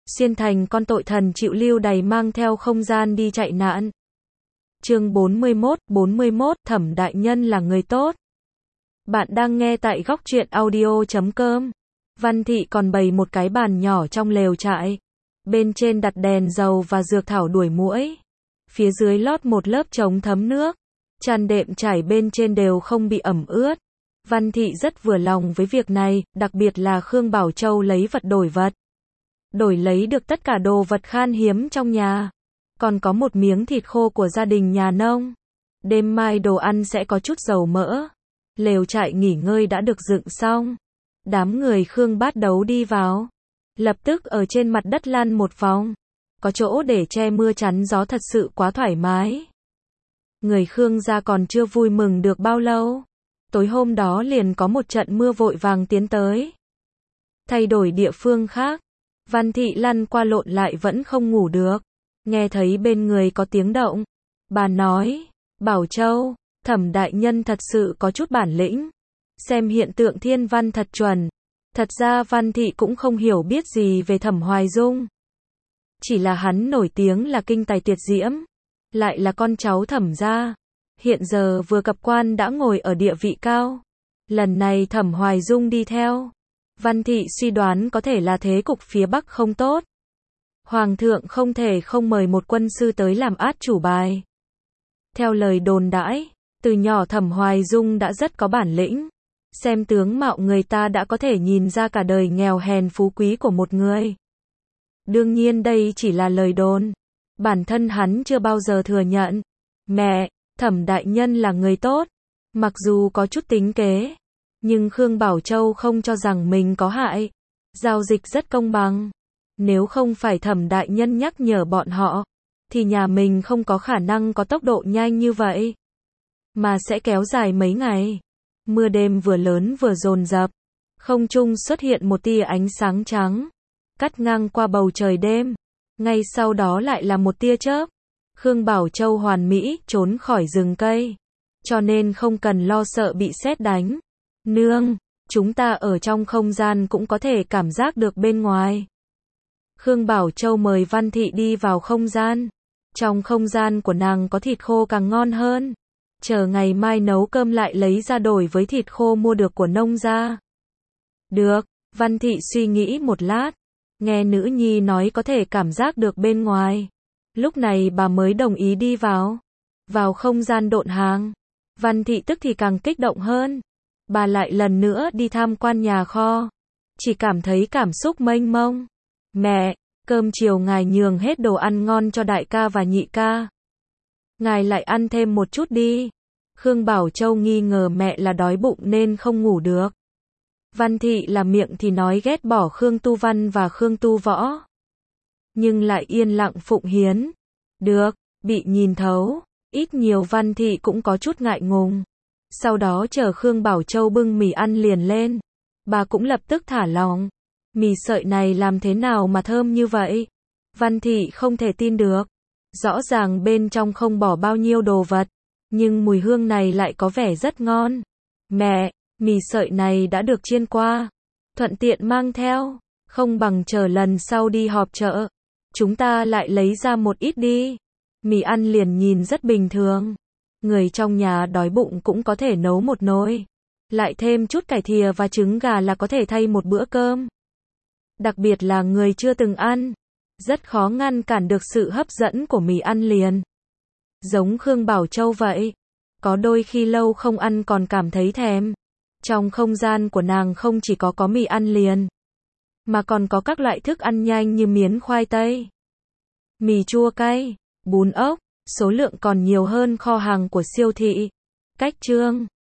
xuyên thành con tội thần chịu lưu đày mang theo không gian đi chạy nạn. Chương 41, Thẩm đại nhân là người tốt. Bạn đang nghe tại góc truyện audio.com. Văn Thị còn bày một cái bàn nhỏ trong lều trại. Bên trên đặt đèn dầu và dược thảo đuổi muỗi. Phía dưới lót một lớp chống thấm nước. Chăn đệm trải bên trên đều không bị ẩm ướt. Văn Thị rất vừa lòng với việc này, đặc biệt là Khương Bảo Châu lấy vật đổi vật. Đổi lấy được tất cả đồ vật khan hiếm trong nhà. Còn có một miếng thịt khô của gia đình nhà nông. Đêm mai đồ ăn sẽ có chút dầu mỡ. Lều trại nghỉ ngơi đã được dựng xong. Đám người Khương Bát Đấu đi vào. Lập tức ở trên mặt đất lăn một vòng. Có chỗ để che mưa chắn gió thật sự quá thoải mái. Người Khương gia còn chưa vui mừng được bao lâu. Tối hôm đó liền có một trận mưa vội vàng tiến tới. Thay đổi địa phương khác. Văn Thị lăn qua lộn lại vẫn không ngủ được. Nghe thấy bên người có tiếng động. Bà nói, Bảo Châu, Thẩm đại nhân thật sự có chút bản lĩnh. Xem hiện tượng thiên văn thật chuẩn. Thật ra Văn Thị cũng không hiểu biết gì về Thẩm Hoài Dung. Chỉ là hắn nổi tiếng là kinh tài tuyệt diễm. Lại là con cháu Thẩm gia. Hiện giờ vừa cập quan đã ngồi ở địa vị cao. Lần này Thẩm Hoài Dung đi theo. Văn Thị suy đoán có thể là thế cục phía Bắc không tốt. Hoàng thượng không thể không mời một quân sư tới làm át chủ bài. Theo lời đồn đãi, từ nhỏ Thẩm Hoài Dung đã rất có bản lĩnh. Xem tướng mạo người ta đã có thể nhìn ra cả đời nghèo hèn phú quý của một người. Đương nhiên đây chỉ là lời đồn. Bản thân hắn chưa bao giờ thừa nhận. Mẹ, Thẩm đại nhân là người tốt. Mặc dù có chút tính kế. Nhưng Khương Bảo Châu không cho rằng mình có hại. Giao dịch rất công bằng. Nếu không phải Thẩm đại nhân nhắc nhở bọn họ, thì nhà mình không có khả năng có tốc độ nhanh như vậy. Mà sẽ kéo dài mấy ngày. Mưa đêm vừa lớn vừa dồn dập. Không trung xuất hiện một tia ánh sáng trắng. Cắt ngang qua bầu trời đêm. Ngay sau đó lại là một tia chớp. Khương Bảo Châu hoàn mỹ trốn khỏi rừng cây. Cho nên không cần lo sợ bị sét đánh. Nương, chúng ta ở trong không gian cũng có thể cảm giác được bên ngoài. Khương Bảo Châu mời Văn Thị đi vào không gian. Trong không gian của nàng có thịt khô càng ngon hơn. Chờ ngày mai nấu cơm lại lấy ra đổi với thịt khô mua được của nông gia. Được, Văn Thị suy nghĩ một lát. Nghe nữ nhi nói có thể cảm giác được bên ngoài. Lúc này bà mới đồng ý đi vào. Vào không gian độn hàng. Văn Thị tức thì càng kích động hơn. Bà lại lần nữa đi tham quan nhà kho. Chỉ cảm thấy cảm xúc mênh mông. Mẹ, cơm chiều ngài nhường hết đồ ăn ngon cho đại ca và nhị ca. Ngài lại ăn thêm một chút đi. Khương Bảo Châu nghi ngờ mẹ là đói bụng nên không ngủ được. Văn Thị là miệng thì nói ghét bỏ Khương Tu Văn và Khương Tu Võ. Nhưng lại yên lặng phụng hiến. Được, bị nhìn thấu. Ít nhiều Văn Thị cũng có chút ngại ngùng. Sau đó chờ Khương Bảo Châu bưng mì ăn liền lên. Bà cũng lập tức thả lỏng. Mì sợi này làm thế nào mà thơm như vậy? Văn Thị không thể tin được. Rõ ràng bên trong không bỏ bao nhiêu đồ vật. Nhưng mùi hương này lại có vẻ rất ngon. Mẹ, mì sợi này đã được chiên qua. Thuận tiện mang theo. Không bằng chờ lần sau đi họp chợ. Chúng ta lại lấy ra một ít đi. Mì ăn liền nhìn rất bình thường. Người trong nhà đói bụng cũng có thể nấu một nồi. Lại thêm chút cải thìa và trứng gà là có thể thay một bữa cơm. Đặc biệt là người chưa từng ăn. Rất khó ngăn cản được sự hấp dẫn của mì ăn liền. Giống Khương Bảo Châu vậy. Có đôi khi lâu không ăn còn cảm thấy thèm. Trong không gian của nàng không chỉ có mì ăn liền. Mà còn có các loại thức ăn nhanh như miến khoai tây. Mì chua cay, bún ốc. Số lượng còn nhiều hơn kho hàng của siêu thị. Cách chương